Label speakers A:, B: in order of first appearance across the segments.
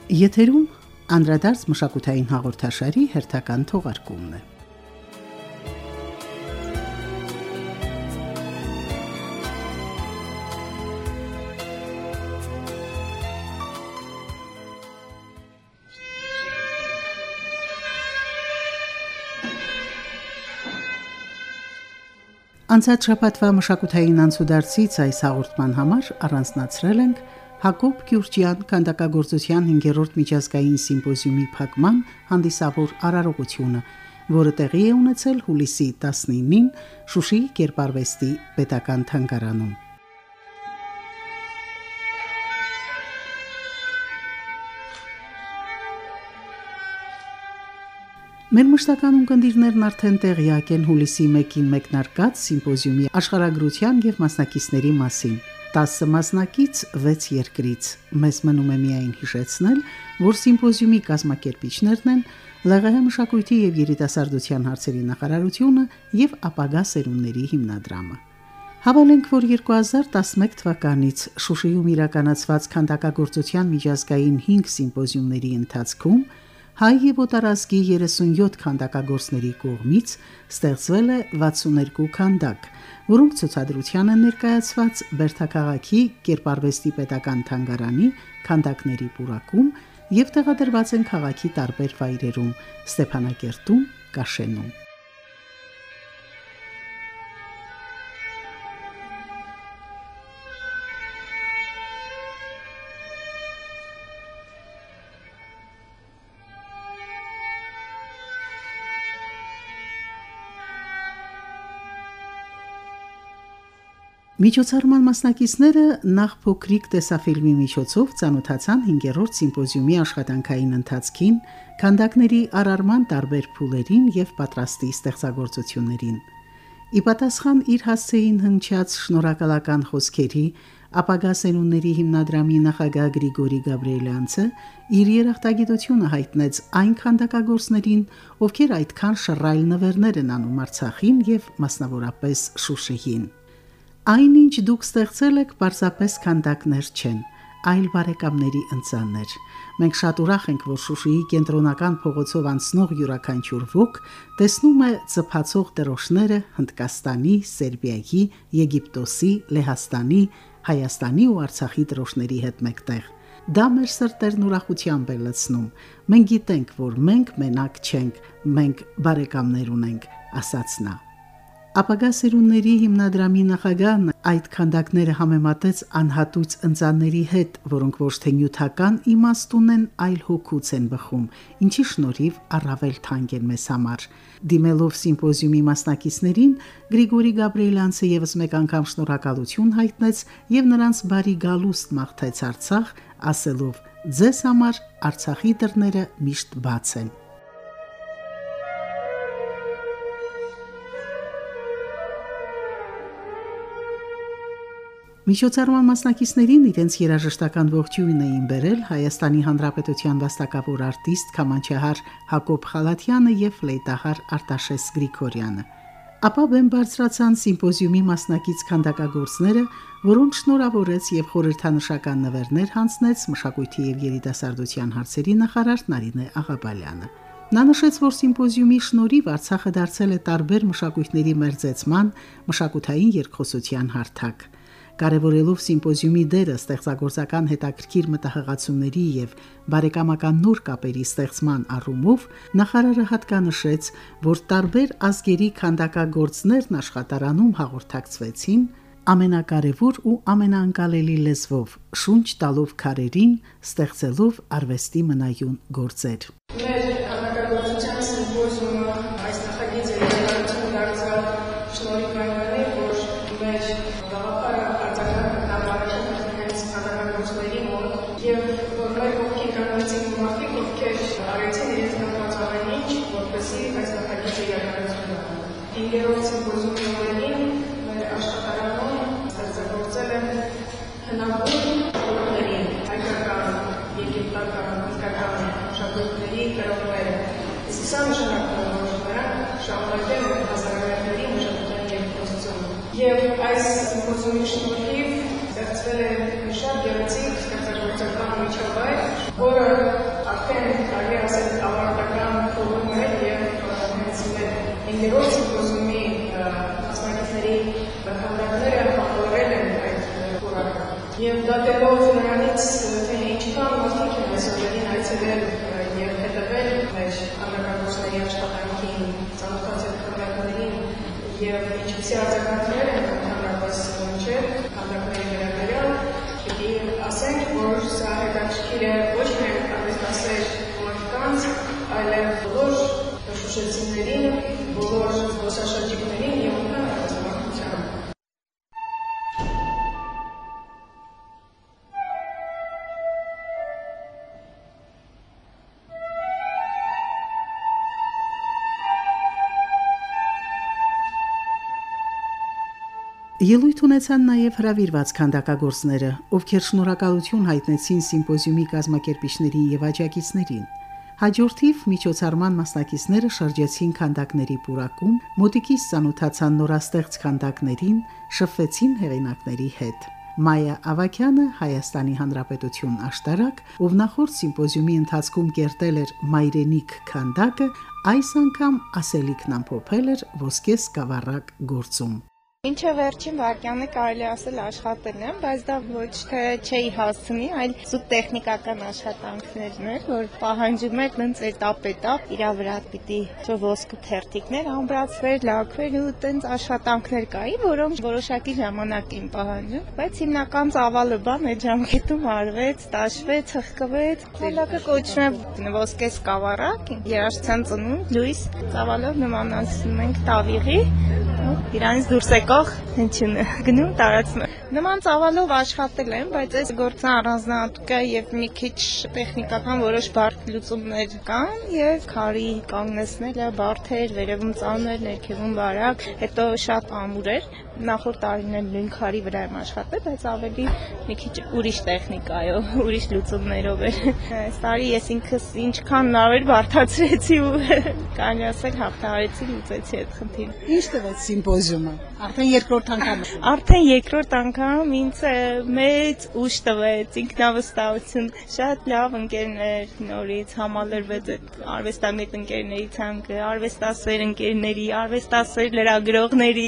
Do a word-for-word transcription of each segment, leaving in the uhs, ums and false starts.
A: Եթերում անդրադարձ մշակութային հաղորդաշարի հերթական թողարկումն է։ Անցած շաբաթվա մշակութային անցուդարձից այս հաղորդման համար առանձնացրել ենք Հակոբ Գյուրջյան քանդակագործության հինգերորդ միջազգային սիմպոզիումի փակման հանդիսավոր արարողությունը, որը տեղի է ունեցել հուլիսի տասնինին Շուշիի Կերպարվեստի պետական թանգարանում։ Մեր մշտական ունկնդիրներն արդեն տեղյակ են հուլիսի մեկին մեկնարկած սիմպոզիումի աշխարհագրության եւ մասնակիցների մասին։ տասը մասնակից վեց երկրից։ Մեզ մնում է միայն հիշեցնել, որ սիմպոզիումի կազմակերպիչներն են ԼՂՀ մշակույթի եւ երիտասարդության հարցերի նախարարությունը եւ ապագա սերունդների հիմնադրամը։ Հավելենք, որ երկու հազար տասնմեկ թվականից Շուշիում իրականացված քանդակագործության միջազգային հինգ սիմպոզիումների ընթացքում հայ եւ օտարազգի երեսունյոթ քանդակագործների կողմից ստեղծվել է վաթսուներկու քանդակ, որոնք ցուցադրության են ներկայացված Բերդաքաղաքի Կերպարվեստի պետական թանգարանի քանդակների պուրակում եւ տեղադրված են քաղաքի տարբեր վայրերում՝ Ստեփանակերտում, Կաշենում։ Միջոցառման մասնակիցները նախ փոքրիկ տեսաֆիլմի միջոցով ծանոթացան հինգերորդ սիմպոզիումի աշխատանքային ընթացքին, քանդակների արարման տարբեր փուլերին եւ պատրաստի ստեղծագործություններին։ Ի պատասխան իր հասցեին հնչած շնորհակալական խոսքերի, ապագա սերունդների հիմնադրամի նախագահ Գրիգորի Գաբրիելյանցը իր երախտագիտությունը հայտնեց այն քանդակագործներին, ովքեր այդքան շռայլ նվերներ են անում Արցախին եւ մասնավորապես Շուշիին։ Այնինչ դուք ստեղծել եք պարզապես քանդակներ չեն, այլ բարեկամների ընծաններ։ Մենք շատ ուրախ ենք, որ Շուշիի կենտրոնական փողոցով անցնող յուրաքանչյուր ոք տեսնում է ծփացող դրոշները Հնդկաստանի, Սերբիայի, Եգիպտոսի, Լեհաստանի, Հայաստանի ու Արցախի դրոշների հետ մեկտեղ։ Դա մեր սրտերն ուրախությամբ է լցնում։ Մենք գիտենք, որ մենք մենակ չենք, մենք բարեկամներ ունենք, ասաց նա։ Ապագա սերունդների հիմնադրամի նախագահն այդ քանդակները համեմատեց անհատույց ընծանների հետ, որոնք ոչ թե նյութական իմաստ ունեն, այլ հոգուց են բխում, ինչի շնորհիվ առավել թանկ են մեզ համար։ Դիմելով սիմպոզիումի մասնակիցներին, Գրիգորի Գաբրիելյանցը եւս մեկ անգամ շնորհակալություն հայտնեց եւ նրանց բարի գալուստ մաղթեց Արցախ, ասելով. «Ձեզ համար Արցախի դռները միշտ բաց են»։ Միջոցառման մասնակիցներին իրենց երաժշտական ողջույն էին բերել Հայաստանի Հանրապետության վաստակավոր արտիստ քամանչահար Հակոբ Խալաթյանը եւ ֆլեյտահար Արտաշես Գրիգորյանը։ Ապա բեմ բարձրացան սիմպոզիումի մասնակից քանդակագործները, որոնց շնորհավորեց եւ խորհրդանշական նվերներ հանձնեց մշակույթի եւ երիտասարդության հարցերի նախարար Նարինե Աղաբալյանը։ Նա նշեց, որ սիմպոզիումի շնորհիվ Արցախը դարձել է տարբեր մշակույթների մերձեցման, մշակութային երկխոսության հարթակ։ Կարևորելով սիմպոզիումի դերը ստեղծագործական հետաքրքիր մտահղացումների եւ բարեկամական նոր կապերի ստեղծման առումով, նախարարը հատկանշեց, որ տարբեր ազգերի քանդակագործներն աշխատարանում հաղորդակցվեցին ամենակարևոր ու ամենաանկալելի լեզվով, շունչ տալով քարերին, ստեղծելով արվեստի մնայուն գործեր։
B: Մեր քանդակագործության սիմպոզիումը այս նախագիծը իրականություն դարձավ շնորհիվ այնքանի, որ մեր գաղափարը եւ որ մեր ովքեր կանացին մարդիկ, ովքեր արեցին իրենց կապված ամեն ինչ, որպեսզի այս նախագիծը իրականություն դառնա։ Հինգերորդ սիմպոզիումի օրերին մեր աշխատարանում ստեղծագործել են հնագույն խորհուրդների, հայկական, եգիպտական, հնդկական մշակույթների կրողները։ Իսկ սա նշանակում է, որ նրանք շարունակել են հազարամյակների մշակութային երկխոսությունը։ Եվ այս սիմպոզիումի շնորհիվ ստեղծվել է շատ գեղեցիկ ստեղծագործական միջավայր, որը արդեն կարելի է ասել ավարտական փուլում է եւ հենց մեր ինտերոս սիմպոզիումի մասնակիցների քանդակները համալրել են այդ փորակը։ Եվ դատելով նրանից, թե ինչքան մարդիկ են այսօրին այցելել եւ հետևել մեր քանդակագործների աշխատանքին, ծանոթացել քանդակներին եւ ինչպիսի արձագանքներ են ընդհանրապես ունեցել քանդակների վերաբերյալ, պիտի ասենք, որ սա հետաքրքիր է ոչ միայն արվեստասեր մարդկանց, այլև բոլոր շուշեցիներին, բոլոր զբոսաշրջիկներին եւ ընդհանրապես մարդկությանը։
A: Ելույթ ունեցան նաև հրավիրված քանդակագործները, ովքեր շնորհակալություն հայտնեցին սիմպոզիումի կազմակերպիչներին եւ աջակիցներին։ Հաջորդիվ միջոցառման մասնակիցները շրջեցին քանդակների պուրակում, մոտիկից ծանոթացան նորաստեղծ քանդակներին, շփվեցին հեղինակների հետ։ Մայա Ավակյանը, Հայաստանի Հանրապետություն աշտարակ, ով նախորդ սիմպոզիումի ընթացքում կերտել էր մայրենիք քանդակը, այս անգամ ասելիքն ամփոփել էր ոսկե սկավառակ գործում։
C: Ինչը վերջին վարկյանը կարելի ասել աշխատել եմ, բայց դա ոչ թե չէի հասցնի, այլ զուտ տեխնիկական աշխատանքներն էր, որ պահանջում էր նենց էտապ-էտապ իրա վրա պիտի ոսկու թերթիկներ ամբրացվեր, լաքվեր ու տենց աշխատանքներ կայի, որոնք որոշակի ժամանակ էին պահանջում, բայց հիմնական ծավալը բան այդ ժամկետում արվեց, տաշվեց, հղկվեց։ Ծավալը կոչվում է ոսկե սկավառակ, երաժշտության ծնունդ, լույս, ծավալով նմանացնում ենք տավիղի, իրանից դուրս եկող հնչյունը գնում տարածում։ Նման ծավալով աշխատել եմ, բայց այս գործը առանձնահատուկ է եւ մի քիչ տեխնիկական որոշ բարդ լուծումներ կան եւ քարի կանգնեցնելը բարդ էր, վերևում ծանր, ներքևում բարակ, հետո շատ ամուր էր։ Նախորդ տարիներ նույն քարի վրա եմ աշխատել, բայց ավելի մի քիչ ուրիշ տեխնիկայով, ուրիշ լուծումներով էր։ Այս տարի ես ինքս ինչքան նավեր բարդացրեցի ու կարելի ասել հաղթահարեցի, լուծեցի այդ խնդիրը։
A: Ինչ տվեց սիմպոզիումը։ Արդեն երկրորդ անգամ։
C: Արդեն երկրորդ անգամ ինձ մեծ ուժ տվեց, ինքնավստահություն, շատ լավ ընկերներ նորից համալրվեց այդ արվեստագետ ընկերների ցանկը, արվեստասեր ընկերների, արվեստասեր լրագրողների։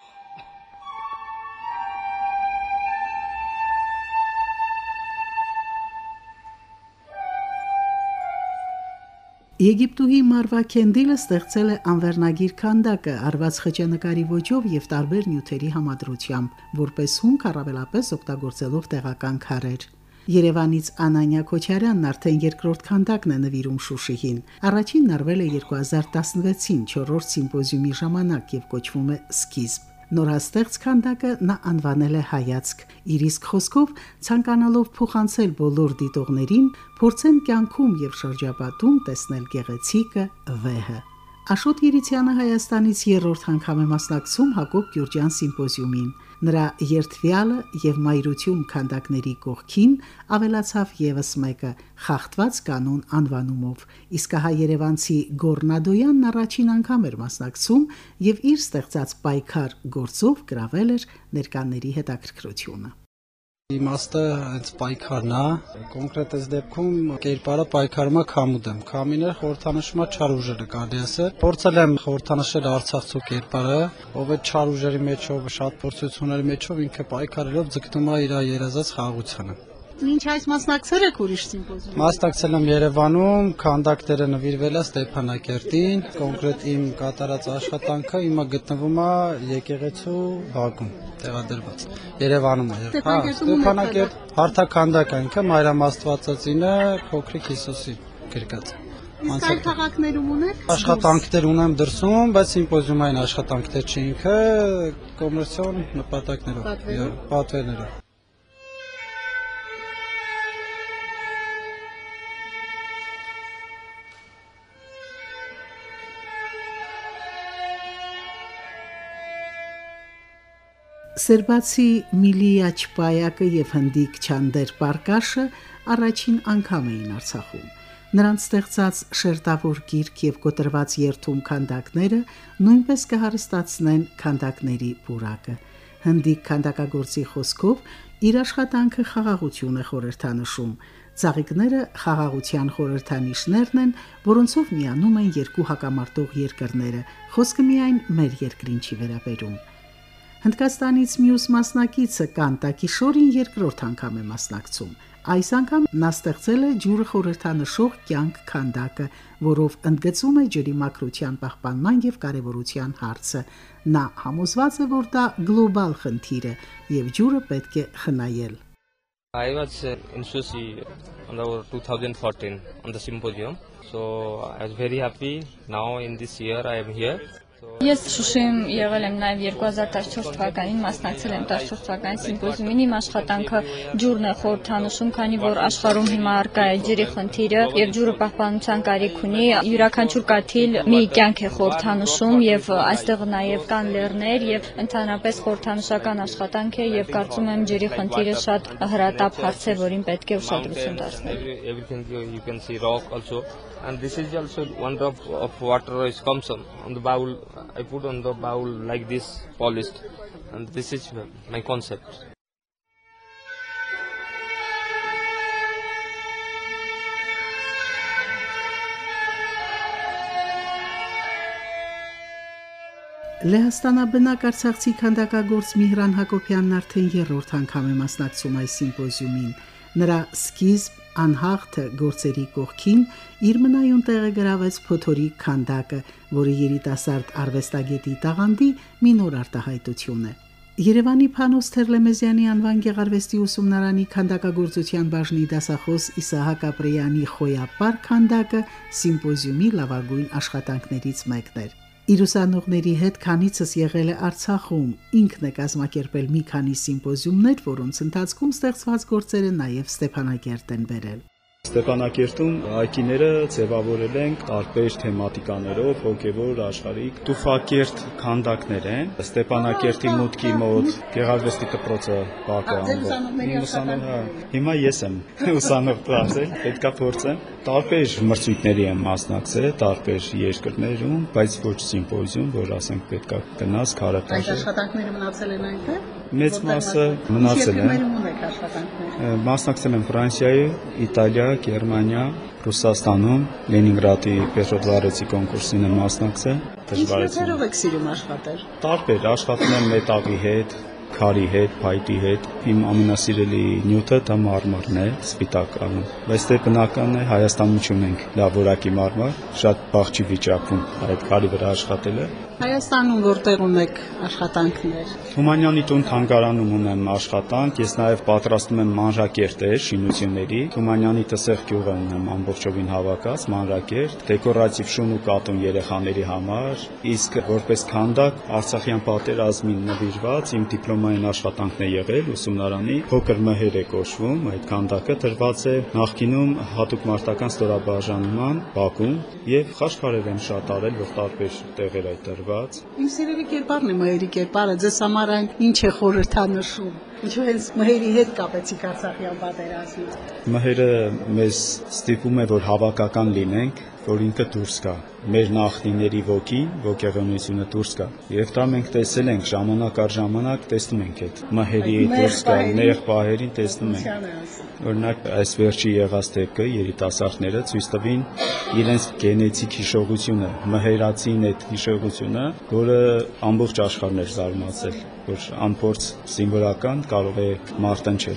A: Եգիպտուհի Մարվա Քենդիլը ստեղծել է անվերնագիր քանդակը արված խճանկարի ոճով եւ տարբեր նյութերի համադրությամբ, որպես հումք առավելապես օգտագործելով տեղական քարեր։ Երևանից Անանյա Քոչարյանն արդեն երկրորդ քանդակն է նվիրում Շուշիին։ Առաջինն արվել է երկու հազար տասնվեցին չորրորդ սիմպոզիումի ժամանակ եւ կոչվում է Սկիզբ։ Նորաստեղծ քանդակը նա անվանել է Հայացք։ Իր իսկ խոսքով ցանկանալով փոխանցել բոլոր դիտողներին, փորձեն կյանքում եւ շրջապատում տեսնել գեղեցիկը, վեհը։ Աշոտ Երիցյանը Հայաստանից երրորդ անգամ է մասնակցում Հակոբ Գյուրջյան սիմպոզիումին։ Նրա երթվյալը եւ մայրություն քանդակների կողքին ավելացավ եւս մեկը՝ խախտված կանոն անվանումով։ Իսկ հա երևանցի Գորնադոյանն առաջին անգամ էր մասնակցում եւ իր ստեղծած պայքար գործով գրավել էր ներկաների հետաքրքրությունը։
D: Իմաստը հենց պայքարն է, կոնկրետ այս դեպքում կերպարը պայքարում է քամուդեմ։ Քամիներ խորհրդանշում է չար ուժերը, կարելի ասել։ Փորձել եմ խորհրդանշել Արցախցու կերպարը, ով է չար ուժերի մեջով, շատ փորձությունների մեջով ինքը պայքարելով ձգտում է իր երազած խաղաղությանը։
A: Ինչ այս մասնակցել եք ուրիշ սիմպոզիում։
D: Մասնակցել եմ Երևանում, քանդակները նվիրվել է Ստեփանակերտին, կոնկրետ իմ կատարած աշխատանքը հիմա գտնվում է եկեղեցու բակում, տեղադրված։ Երևանում է։ Հա, Ստեփանակերտ հարթաքանդակ է ինքը, Մայրամաստվածածինը, Փոքրիկ Հիսուսի գրկած։
A: Իսկ այլ քաղաքներում ունեք
D: աշխատանքներ ունեմ դրսում, բայց սիմպոզիումային աշխատանքներ չի ինքը, կոմերցիոն նպատակներով, պատվերներով։
A: Սերբացի Միլիա Չպայակը եւ հնդիկ Չանդեր Պարկաշը առաջին անգամ էին Արցախում։ Նրանց ստեղծած շերտավոր գիրք եւ կոտրված երթում քանդակները նույնպես կհարստացնեն քանդակների պուրակը։ Հնդիկ քանդակագործի խոսքով Իր աշխատանքը խաղաղություն է խորհրդանշում։ Ծաղիկները խաղաղության խորհրդանիշներն են, որոնցով միանում են երկու հակամարտող երկրները, խոսքը միայն մեր երկրին չի վերաբերում։ Հնդկաստանից մյուս մասնակիցը Կանտակիշորին երկրորդ անգամ է մասնակցում։ Այս անգամ նա ստեղծել է ջուրը խորհրդանշող կյանք քանդակը, որով ընդգծում է ջրի մաքրության պահպանման եւ կարեւորության հարցը։ Նա համոզված է, որ դա գլոբալ խնդիր է եւ ջուրը պետք է խնայել։
E: I was in Sushi on the twenty fourteen on the symposium, so I was very happy. Now in this year I am here.
F: Ես Շուշիում եղել եմ նաև երկու հազար տասնչորս թվականին, մասնակցել եմ տասնչորս թվականի սիմպոզիումին, իմ աշխատանքը ջուրն է խորհրդանշում, քանի որ աշխարհում հիմա առկա է ջրի խնդիրը եւ ջուրը պահպանության կարիք ունի, յուրաքանչյուր կաթիլ մի կյանք է խորհրդանշում եւ այստեղ նաև կան լեռներ եւ ընդհանրապես խորհրդանշական աշխատանք է եւ կարծում եմ ջրի խնդիրը շատ հրատապ հարց է, որին պետք է ուշադրություն դարձնել։
E: Everything you can see rock also. And this is also one drop of water is comes on, on the bowl. I put on the bowl like this, polished, and this is my concept.
A: Լեհաստանաբնակ արցախցի քանդակագործ Միհրան Հակոբյանն արդեն երրորդ անգամ է մասնակցում այս սիմպոզիումին։ Նրա սկիզբ անհաղթ գործերի կողքին իր մնայուն տեղը գրավեց փոթորիկ քանդակը, որը երիտասարդ արվեստագետի տաղանդի մի նոր արտահայտություն է։ Երևանի Փանոս Թերլեմեզյանի անվան գեղարվեստի ուսումնարանի քանդակագործության բաժնի դասախոս Իսահակ Ապրեյանի խոյապար քանդակը սիմպոզիումի լավագույն աշխատանքներից մեկն էր։ Իր ուսանողների հետ քանիցս եղել է Արցախում, ինքն է կազմակերպել մի քանի սիմպոզիումներ, որոնց ընթացքում ստեղծված գործերը նաև Ստեփանակերտ են բերել։
G: Ստեփանակերտում այգիները ձևավորել ենք տարբեր թեմատիկաներով, հոգևոր, աշխարհիկ, տուֆակերտ քանդակներ են։ Ստեփանակերտի մուտքի մոտ գեղարվեստի դպրոցը բակը։ Հիմա ես եմ ուսանող դարձել, պետքա փորձեմ։ Տարբեր մրցույթների եմ մասնակցել, տարբեր երկրներում, բայց ոչ սիմպոզիում, որ ասենք պետքա գնաս քարակաշը։
A: Այս աշխատանքները մնացել են այնտեղ։
G: Մեծ մասը մնացել են։ Մասնակցել եմ Ֆրանսիայի, Իտալիա, Գերմանիա, Ռուսաստանում, Լենինգրադի Պետրոդվարեցի կոնկուրսին եմ մասնակցել։
A: Դժվարություններով եք սիրում աշխատել։
G: Տարբեր աշխատում եմ մետաղի հետ, քարի հետ, փայտի հետ։ Իմ ամենասիրելի նյութը դա մարմարն է, սպիտակ անում։ Բայց դե բնականն է Հայաստանում չունենք լավ որակի մարմար, շատ բաղ չի վիճակվում այդ քարի վրա աշխատելը։
A: Հայաստանում որտեղ ունեք աշխատանքներ։
G: Թումանյանի տուն թանգարանում ունեմ աշխատանք, ես նաև պատրաստում եմ մանրակերտեր շինությունների։ Թումանյանի Տսեղ գյուղը ունեմ ամբողջովին հավաքած մանրակերտ, դեկորատիվ շուն ու կատուն երեխաների համար, իսկ որպես քանդակ Արցախյան պատերազմին նվիրված իմ դիպլոմային աշխատանքն է եղել ուսումնարանի փոքր մհեր է կոչվում, այդ քանդակը դրված է նախկինում հատուկ մարտական ստորաբաժանման Բաքվում եւ խաչքարեր եմ շատ արել, որ տարբեր տեղեր այդ դրված։
A: Իմ սիրելի կերպարն է մհերի կերպարը, ձեզ համար այն ինչ է խորհրդանշում։ Ինչու հենց մհերի հետ կապեցիք Արցախյան պատերազմից։
G: Մհերը մեզ ստիպում է, որ հավաքական լինենք, որ ինքը դուրս գա, մեր նախնիների ոգին, ոգեղենությունը դուրս գա։ Եվ դա մենք տեսել ենք ժամանակ առ ժամանակ, տեսնում ենք այդ մհերի դուրս գա, նեղ պահերին տեսնում ենք։ Օրինակ այս վերջի եղած դեպքը երիտասարդները ցույց տվին իրենց գենետիկ հիշողությունը, մհերացին այդ հիշողությունը, որը ամբողջ աշխարհն էր զարմացել, որ անփորձ զինվորական կարող է մարտնչել։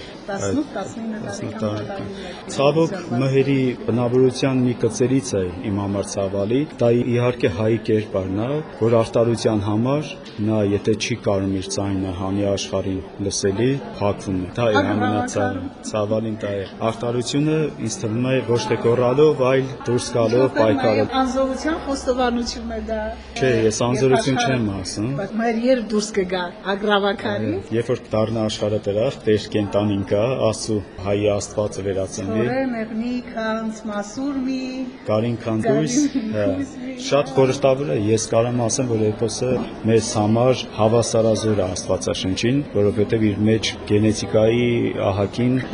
A: տասնութ տարեկան։
G: Ցավոք մհերի բնավորության մի կծերից է իմ համար ցավալի, դա իհարկե հայի կերպարն է, որ արտարության համար նա եթե չի կարող իր ձայնը հանի աշխարհին լսելի, փակվում է։ Դա է ամենացավալին դա է։ Արտարությունը ինձ թվում է ոչ թե գոռալով, այլ դուրս գալով պայքարել։
A: Անզորության խոստովանություն է դա։
G: Չէ, ես անզորություն չեմ ասում։
A: Բայց մեր երբ դուրս կգա ագրավակարի։
G: Երբ որ դառնա աշխարհը դրախ, տեր կենտանին կա, Աստծո հայ Աստվածը վերածնվի։
A: Օրե մեղնի քանց մասուր մի
G: Կարին քանդույս, շատ խորհրդավոր է, ես կարամ ասեմ, որ էպոսը մեզ համար հավասարազոր է Աստվածաշնչին, որովհետև իր մեջ գենետիկայի ահագին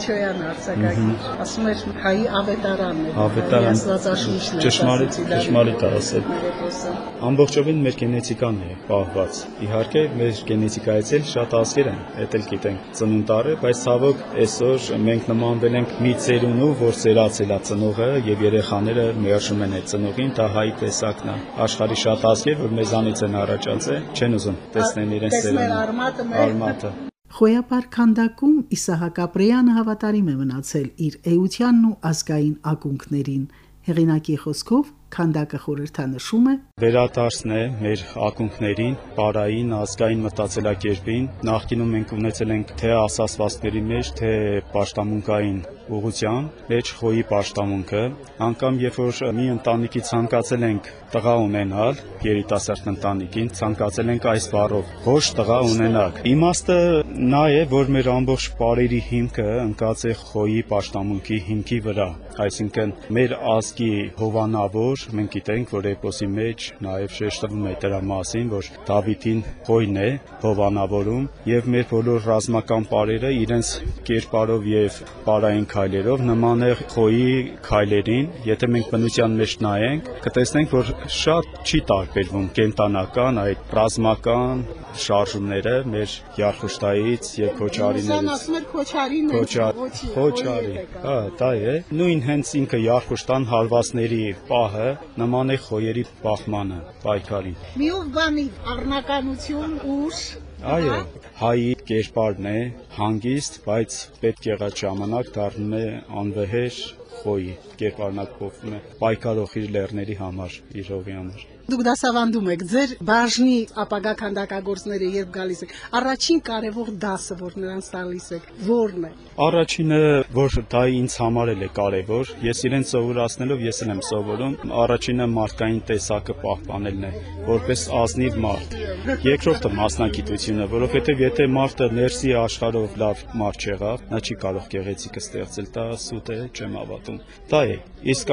A: Մաչոյանը արձակագիր, ասում էր հայի ավետարանն է։
G: Ավետարան։
A: Աստվածաշունչն է։
G: Ճշմարիտ, ճշմարիտ է ասել։ Ամբողջովին մեր գենետիկան է պահված։ Իհարկե, մեր գենետիկայից էլ շատ ազգեր են, դա էլ գիտենք, ծնունդ առը, բայց ցավոք այսօր մենք նմանվել ենք մի ծերունու, որ ծերացել է ծնողը եւ երեխաները մերժում են այդ ծնողին, դա հայի տեսակն է։ Աշխարհի շատ ազգեր, որ մեզանից են առաջացել, չեն ուզում տեսնել իրենց ծերունին։ Արմատը։
A: Խոյապար քանդակում Իսահակ Ապրեյանը հավատարիմ է մնացել իր էությանն ու ազգային ակունքներին։ Հեղինակի խոսքով քանդակը խորհրդանշում է
G: վերադարձն է մեր ակունքներին, բարային, ազգային մտածելակերպին։ Նախկինում մենք ունեցել ենք թե ասացվածքների մեջ, թե պաշտամունքային ուղղության մեջ խոյի պաշտամունքը, անգամ երբ որ մի ընտանիքի ցանկացել ենք տղա ունենալ, երիտասարդ ընտանիքին ցանկացել ենք այս բառով ոչ տղա ունենալ։ Իմաստը նա է, որ մեր ամբողջ բարերի հիմքը ընկած է խոյի պաշտամունքի հիմքի վրա, այսինքն մեր ազգի հովանավոր մենք գիտենք, որ էպոսի մեջ նաև շեշտվում է դրա մասին, որ Դավիթին խոյն է հովանավորում եւ մեր բոլոր ռազմական պարերը իրենց կերպարով եւ բարային քայլերով նման է խոյի քայլերին։ Եթե մենք բնության մեջ նայենք, կտեսնենք, որ շատ չի տարբերվում կենտանական այդ ռազմական շարժումները մեր Յարխուշտայից եւ Քոչարիներից։
A: ասում էր Քոչարին է,
G: Քոչարի, հա, դա է։ Նույն հենց ինքը Յարխուշտան հարվածների պահը նման է խոյերի բախմանը, պայքարին։
A: Միով բանի առնականություն, ուժ։
G: Այո, հայի կերպարն է հանգիստ, բայց պետք եղած ժամանակ դառնում է անվեհեր խոյի կերպարնակ փոխվում է պայքարող իր լեռների համար, իր հողի համար։
A: Դուք դասավանդում եք, ձեր բաժնի ապագա քանդակագործները երբ գալիս եք, առաջին կարևոր դասը, որ նրանց տալիս եք, ո՞րն է։
G: Առաջինը, որ դա ինձ համար էլ է կարևոր, ես իրեն սովորացնելով ես էլ եմ սովորում, առաջինը մարդկային տեսակը պահպանելն է, որպես ազնիվ մարդ։ Երկրորդը մասնագիտությունը, որովհետև եթե մարդը ներսի աշխարհով լավ մարդ չեղավ, նա չի կարող գեղեցիկը ստեղծել, դա սուտ է, չեմ հավատում։ Դա է, իսկ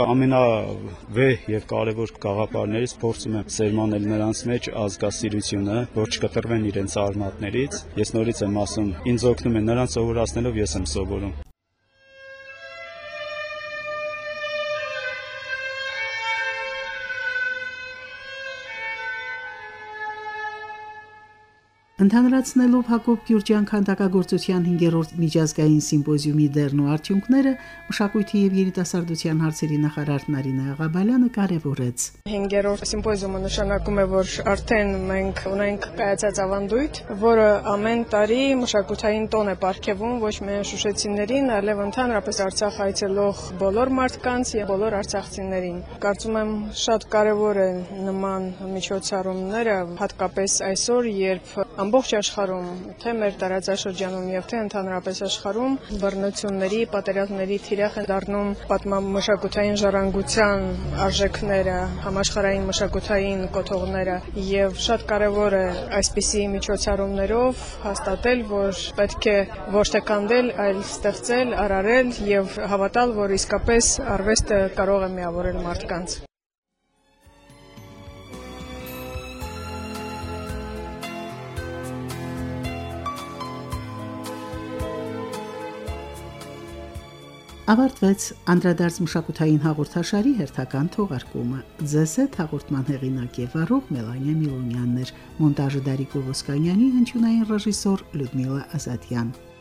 G: ամենավեհ եւ կարևոր գաղափարներից փորձում եմ սերմանել նրանց մեջ ազգասիրությունը, որ չկտրվեն իրենց արմատներից։ Ես նորից եմ ասում, ինձ օգնում է նրանց սովորացնելով ես եմ սովորում։
A: Ընդհանրացնելով Հակոբ Գյուրջյան քանդակագործության հինգերորդ միջազգային սիմպոզիումի դերն ու արդյունքները, մշակույթի եւ երիտասարդության հարցերի նախարար Նարինե Աղաբալյանը կարևորեց։
B: Հինգերորդ սիմպոզիումը նշանակում է, որ արդեն մենք ունենք կայացած ավանդույթ, որը ամեն տարի մշակութային տոն է պարգևում ոչ միայն շուշեցիներին, այլև ընդհանրապես Արցախ այցելող բոլոր մարդկանց եւ բոլոր արցախցիներին։ Կարծում եմ շատ կարևոր է նման միջոցառումները, հատկապես այսօր, երբ ամբողջ աշխարհում, թե մեր տարածաշրջանում եւ թե ընդհանրապես աշխարհում բռնությունների, պատերազմների թիրախ են դառնում պատմամշակութային ժառանգության արժեքները, համաշխարհային մշակութային կոթողները եւ շատ կարեւոր է այսպիսի միջոցառումներով հաստատել, որ պետք է ոչ թե քանդել, այլ ստեղծել, արարել եւ հավատալ, որ իսկապես արվեստը կարող է միավորել մարդկանց։
A: Ավարտվեց անդրադարձ մշակութային հաղորդաշարի հերթական թողարկումը։ Ձեզ հետ հաղորդման հեղինակ եւ վարող Մելանիա Միլոնյանն էր, մոնտաժը Դարիկ Ովոսկանյանի, հնչյունային ռեժիսոր Լյուդմիլա Ազատյան։